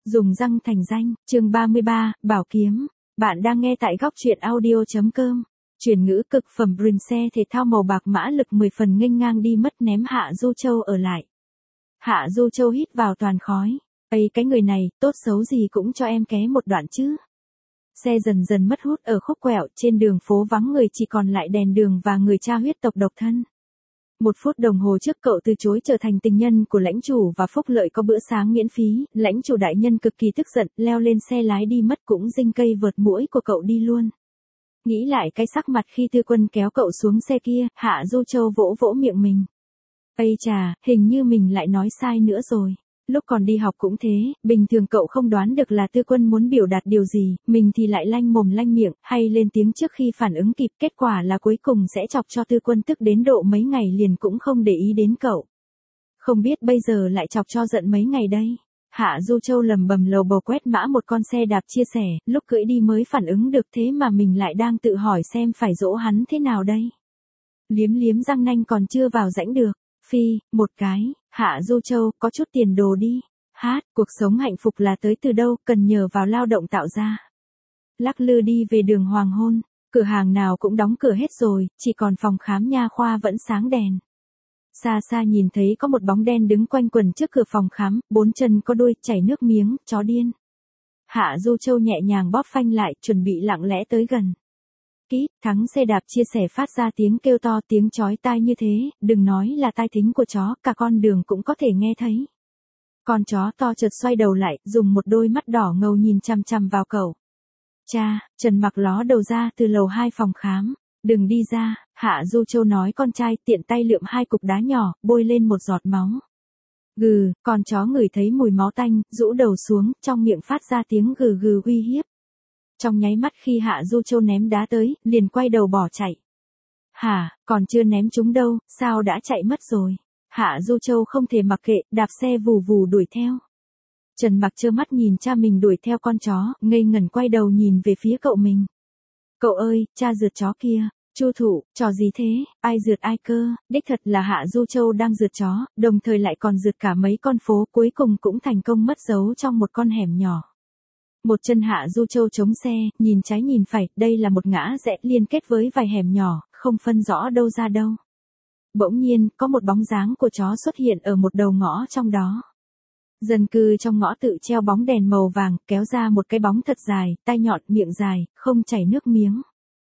Dùng răng thành danh, chương 33, Bảo Kiếm. Bạn đang nghe tại góc truyện audio.com. Chuyển ngữ cực phẩm Prince thể thao màu bạc mã lực 10 phần nghênh ngang đi mất ném Hạ Du Châu ở lại. Hạ Du Châu hít vào toàn khói. Ây cái người này, tốt xấu gì cũng cho em ké một đoạn chứ. Xe dần dần mất hút ở khúc quẹo, trên đường phố vắng người chỉ còn lại đèn đường và người cha huyết tộc độc thân. 1 phút đồng hồ trước cậu từ chối trở thành tình nhân của lãnh chủ và phúc lợi có bữa sáng miễn phí, lãnh chủ đại nhân cực kỳ tức giận, leo lên xe lái đi mất cũng dinh cây vượt mũi của cậu đi luôn. Nghĩ lại cái sắc mặt khi Tư Quân kéo cậu xuống xe kia, Hạ Du Châu vỗ vỗ miệng mình. Ây chà, hình như mình lại nói sai nữa rồi. Lúc còn đi học cũng thế, bình thường cậu không đoán được là Tư Quân muốn biểu đạt điều gì, mình thì lại lanh mồm lanh miệng, hay lên tiếng trước khi phản ứng kịp, kết quả là cuối cùng sẽ chọc cho Tư Quân tức đến độ mấy ngày liền cũng không để ý đến cậu. Không biết bây giờ lại chọc cho giận mấy ngày đây. Hạ Du Châu lầm bầm lầu bầu quét mã một con xe đạp chia sẻ, lúc cưỡi đi mới phản ứng được thế mà mình lại đang tự hỏi xem phải dỗ hắn thế nào đây. Liếm liếm răng nanh còn chưa vào rãnh được. Phi, một cái, Hạ Du Châu, có chút tiền đồ đi. Hát, cuộc sống hạnh phúc là tới từ đâu, cần nhờ vào lao động tạo ra. Lắc lư đi về đường hoàng hôn, cửa hàng nào cũng đóng cửa hết rồi, chỉ còn phòng khám nha khoa vẫn sáng đèn. Xa xa nhìn thấy có một bóng đen đứng quanh quẩn trước cửa phòng khám, 4 chân có đuôi, chảy nước miếng, chó điên. Hạ Du Châu nhẹ nhàng bóp phanh lại, chuẩn bị lặng lẽ tới gần. Kít, thắng xe đạp chia sẻ phát ra tiếng kêu to, tiếng chói tai như thế, đừng nói là tai thính của chó, cả con đường cũng có thể nghe thấy. Con chó to chợt xoay đầu lại, dùng một đôi mắt đỏ ngầu nhìn chằm chằm vào cậu. Cha, Trần Mặc ló đầu ra từ lầu 2 phòng khám. Đừng đi ra, Hạ Du Châu nói con trai, tiện tay lượm 2 cục đá nhỏ, bôi lên một giọt máu. Gừ, con chó ngửi thấy mùi máu tanh, rũ đầu xuống, trong miệng phát ra tiếng gừ gừ uy hiếp. Trong nháy mắt khi Hạ Du Châu ném đá tới, liền quay đầu bỏ chạy. Hả, còn chưa ném chúng đâu, sao đã chạy mất rồi? Hạ Du Châu không thể mặc kệ, đạp xe vù vù đuổi theo. Trần Mặc trơ mắt nhìn cha mình đuổi theo con chó, ngây ngẩn quay đầu nhìn về phía cậu mình. Cậu ơi, cha rượt chó kia. Chu Thụ, trò gì thế, ai rượt ai cơ, đích thật là Hạ Du Châu đang rượt chó, đồng thời lại còn rượt cả mấy con phố, cuối cùng cũng thành công mất dấu trong một con hẻm nhỏ. Một chân Hạ Du Châu chống xe, nhìn trái nhìn phải, đây là một ngã rẽ liên kết với vài hẻm nhỏ, không phân rõ đâu ra đâu. Bỗng nhiên, có một bóng dáng của chó xuất hiện ở một đầu ngõ trong đó. Dân cư trong ngõ tự treo bóng đèn màu vàng, kéo ra một cái bóng thật dài, tai nhọn, miệng dài, không chảy nước miếng.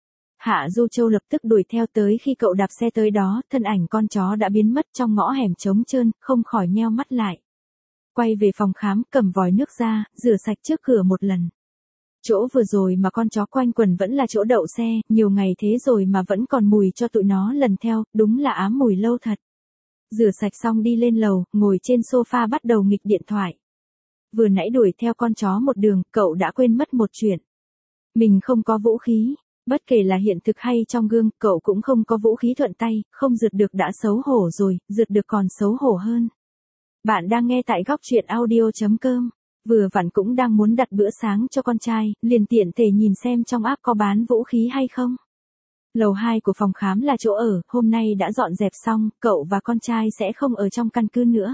Hạ Du Châu lập tức đuổi theo tới, khi cậu đạp xe tới đó, thân ảnh con chó đã biến mất trong ngõ hẻm trống trơn, không khỏi nheo mắt lại. Quay về phòng khám, cầm vòi nước ra, rửa sạch trước cửa một lần. Chỗ vừa rồi mà con chó quanh quẩn vẫn là chỗ đậu xe, nhiều ngày thế rồi mà vẫn còn mùi cho tụi nó lần theo, đúng là ám mùi lâu thật. Rửa sạch xong đi lên lầu, ngồi trên sofa bắt đầu nghịch điện thoại. Vừa nãy đuổi theo con chó một đường, cậu đã quên mất một chuyện. Mình không có vũ khí. Bất kể là hiện thực hay trong gương, cậu cũng không có vũ khí thuận tay, không rượt được đã xấu hổ rồi, rượt được còn xấu hổ hơn. Bạn đang nghe tại góc truyện audio.com. Vừa vặn cũng đang muốn đặt bữa sáng cho con trai, liền tiện thể nhìn xem trong app có bán vũ khí hay không. Lầu 2 của phòng khám là chỗ ở, hôm nay đã dọn dẹp xong, cậu và con trai sẽ không ở trong căn cứ nữa.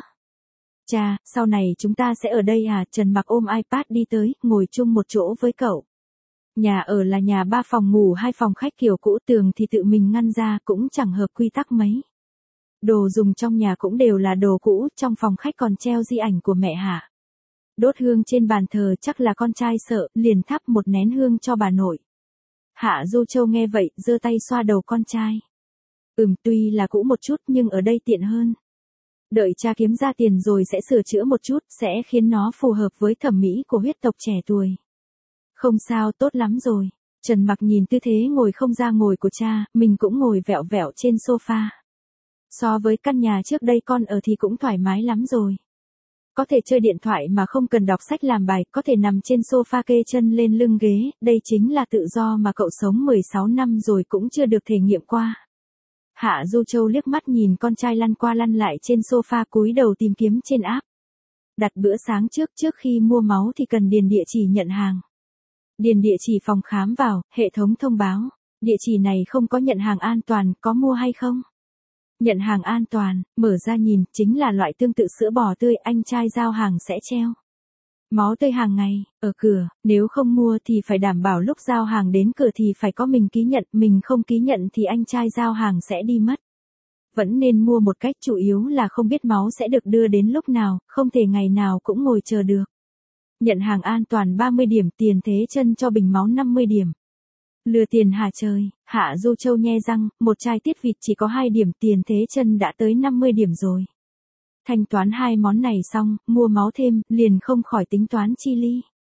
Cha, sau này chúng ta sẽ ở đây à? Trần Mặc ôm iPad đi tới, ngồi chung một chỗ với cậu. Nhà ở là nhà 3 phòng ngủ 2 phòng khách kiểu cũ, tường thì tự mình ngăn ra, cũng chẳng hợp quy tắc mấy. Đồ dùng trong nhà cũng đều là đồ cũ, trong phòng khách còn treo di ảnh của mẹ Hạ. Đốt hương trên bàn thờ, chắc là con trai sợ, liền thắp một nén hương cho bà nội. Hạ Du Châu nghe vậy, giơ tay xoa đầu con trai. Tuy là cũ một chút nhưng ở đây tiện hơn. Đợi cha kiếm ra tiền rồi sẽ sửa chữa một chút, sẽ khiến nó phù hợp với thẩm mỹ của huyết tộc trẻ tuổi. Không sao, tốt lắm rồi. Trần Mặc nhìn tư thế ngồi không ra ngồi của cha, mình cũng ngồi vẹo vẹo trên sofa. So với căn nhà trước đây con ở thì cũng thoải mái lắm rồi. Có thể chơi điện thoại mà không cần đọc sách làm bài, có thể nằm trên sofa kê chân lên lưng ghế, đây chính là tự do mà cậu sống 16 năm rồi cũng chưa được thể nghiệm qua. Hạ Du Châu liếc mắt nhìn con trai lăn qua lăn lại trên sofa, cúi đầu tìm kiếm trên app. Đặt bữa sáng trước khi mua máu thì cần điền địa chỉ nhận hàng. Điền địa chỉ phòng khám vào, hệ thống thông báo. Địa chỉ này không có nhận hàng an toàn, có mua hay không? Nhận hàng an toàn, mở ra nhìn, chính là loại tương tự sữa bò tươi, anh trai giao hàng sẽ treo. Máu tươi hàng ngày, ở cửa, nếu không mua thì phải đảm bảo lúc giao hàng đến cửa thì phải có mình ký nhận, mình không ký nhận thì anh trai giao hàng sẽ đi mất. Vẫn nên mua một cách, chủ yếu là không biết máu sẽ được đưa đến lúc nào, không thể ngày nào cũng ngồi chờ được. Nhận hàng an toàn 30 điểm, tiền thế chân cho bình máu 50 điểm. Lừa tiền hả trời, Hạ Du Châu nhe răng, một chai tiết vịt chỉ có 2 điểm, tiền thế chân đã tới 50 điểm rồi. Thanh toán hai món này xong, mua máu thêm, liền không khỏi tính toán chi ly.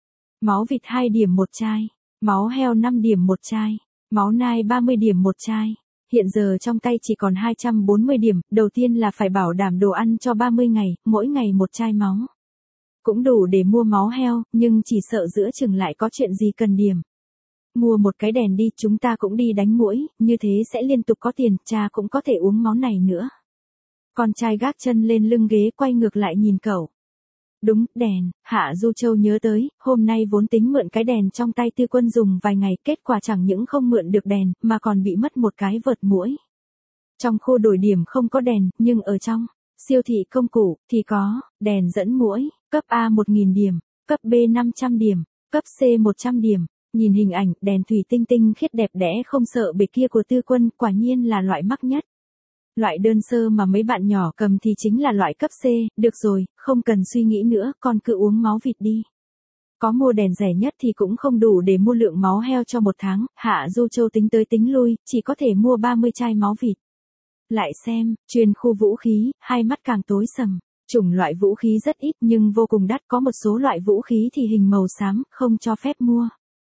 Máu vịt 2 điểm một chai, máu heo 5 điểm một chai, máu nai 30 điểm một chai. Hiện giờ trong tay chỉ còn 240 điểm, đầu tiên là phải bảo đảm đồ ăn cho 30 ngày, mỗi ngày một chai máu. Cũng đủ để mua máu heo, nhưng chỉ sợ giữa chừng lại có chuyện gì cần điểm. Mua một cái đèn đi, chúng ta cũng đi đánh muỗi, như thế sẽ liên tục có tiền, cha cũng có thể uống máu này nữa. Con trai gác chân lên lưng ghế quay ngược lại nhìn cậu. Đúng, đèn, Hạ Du Châu nhớ tới, hôm nay vốn tính mượn cái đèn trong tay Tư Quân dùng vài ngày, kết quả chẳng những không mượn được đèn, mà còn bị mất một cái vợt muỗi. Trong khu đổi điểm không có đèn, nhưng ở trong siêu thị công cụ thì có đèn dẫn muỗi, cấp A 1000 điểm, cấp B 500 điểm, cấp C 100 điểm. Nhìn hình ảnh, đèn thủy tinh tinh khiết đẹp đẽ không sợ bể kia của Tư Quân, quả nhiên là loại mắc nhất. Loại đơn sơ mà mấy bạn nhỏ cầm thì chính là loại cấp C, được rồi, không cần suy nghĩ nữa, con cứ uống máu vịt đi. Có mua đèn rẻ nhất thì cũng không đủ để mua lượng máu heo cho một tháng, Hạ Du Châu tính tới tính lui, chỉ có thể mua 30 chai máu vịt. Lại xem, chuyên khu vũ khí, hai mắt càng tối sầm. Chủng loại vũ khí rất ít nhưng vô cùng đắt, có một số loại vũ khí thì hình màu xám, không cho phép mua.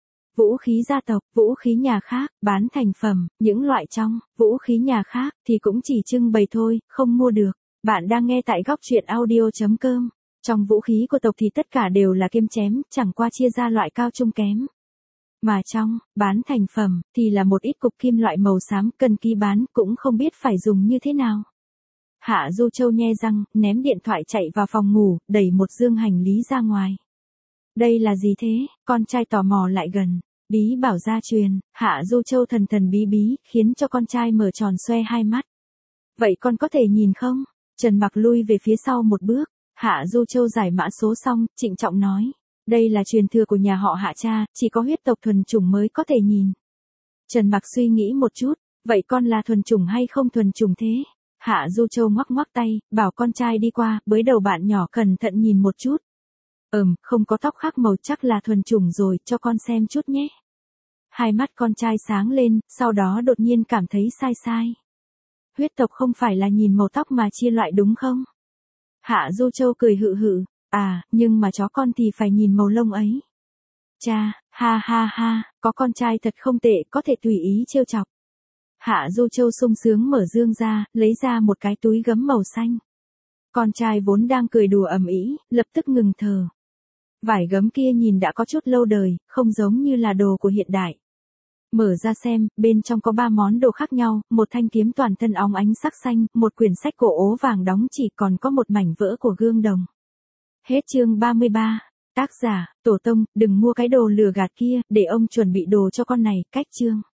Vũ khí gia tộc, vũ khí nhà khác, bán thành phẩm, những loại trong vũ khí nhà khác thì cũng chỉ trưng bày thôi, không mua được. Bạn đang nghe tại góc truyện audio.com. Trong vũ khí của tộc thì tất cả đều là kiếm chém, chẳng qua chia ra loại cao trung kém. Mà trong bán thành phẩm thì là một ít cục kim loại màu xám, cần ký bán cũng không biết phải dùng như thế nào. Hạ Du Châu nhe răng, ném điện thoại chạy vào phòng ngủ, đẩy một dương hành lý ra ngoài. Đây là gì thế? Con trai tò mò lại gần. Bí bảo gia truyền, Hạ Du Châu thần thần bí bí, khiến cho con trai mở tròn xoe hai mắt. Vậy con có thể nhìn không? Trần Mặc lui về phía sau một bước. Hạ Du Châu giải mã số xong, trịnh trọng nói. Đây là truyền thừa của nhà họ Hạ cha, chỉ có huyết tộc thuần chủng mới có thể nhìn. Trần Mặc suy nghĩ một chút, vậy con là thuần chủng hay không thuần chủng thế? Hạ Du Châu ngoắc ngoắc tay, bảo con trai đi qua, bới đầu bạn nhỏ cẩn thận nhìn một chút. Không có tóc khác màu chắc là thuần chủng rồi, cho con xem chút nhé. Hai mắt con trai sáng lên, sau đó đột nhiên cảm thấy sai sai. Huyết tộc không phải là nhìn màu tóc mà chia loại đúng không? Hạ Du Châu cười hự hự, nhưng mà chó con thì phải nhìn màu lông ấy. Cha, ha ha ha, có con trai thật không tệ, có thể tùy ý trêu chọc. Hạ Du Châu sung sướng mở dương ra, lấy ra một cái túi gấm màu xanh. Con trai vốn đang cười đùa ầm ĩ, lập tức ngừng thở. Vải gấm kia nhìn đã có chút lâu đời, không giống như là đồ của hiện đại. Mở ra xem, bên trong có 3 món đồ khác nhau, một thanh kiếm toàn thân óng ánh sắc xanh, một quyển sách cổ ố vàng đóng chỉ, còn có một mảnh vỡ của gương đồng. Hết chương 33. Tác giả, Tổ Tông, đừng mua cái đồ lừa gạt kia, để ông chuẩn bị đồ cho con này, cách chương.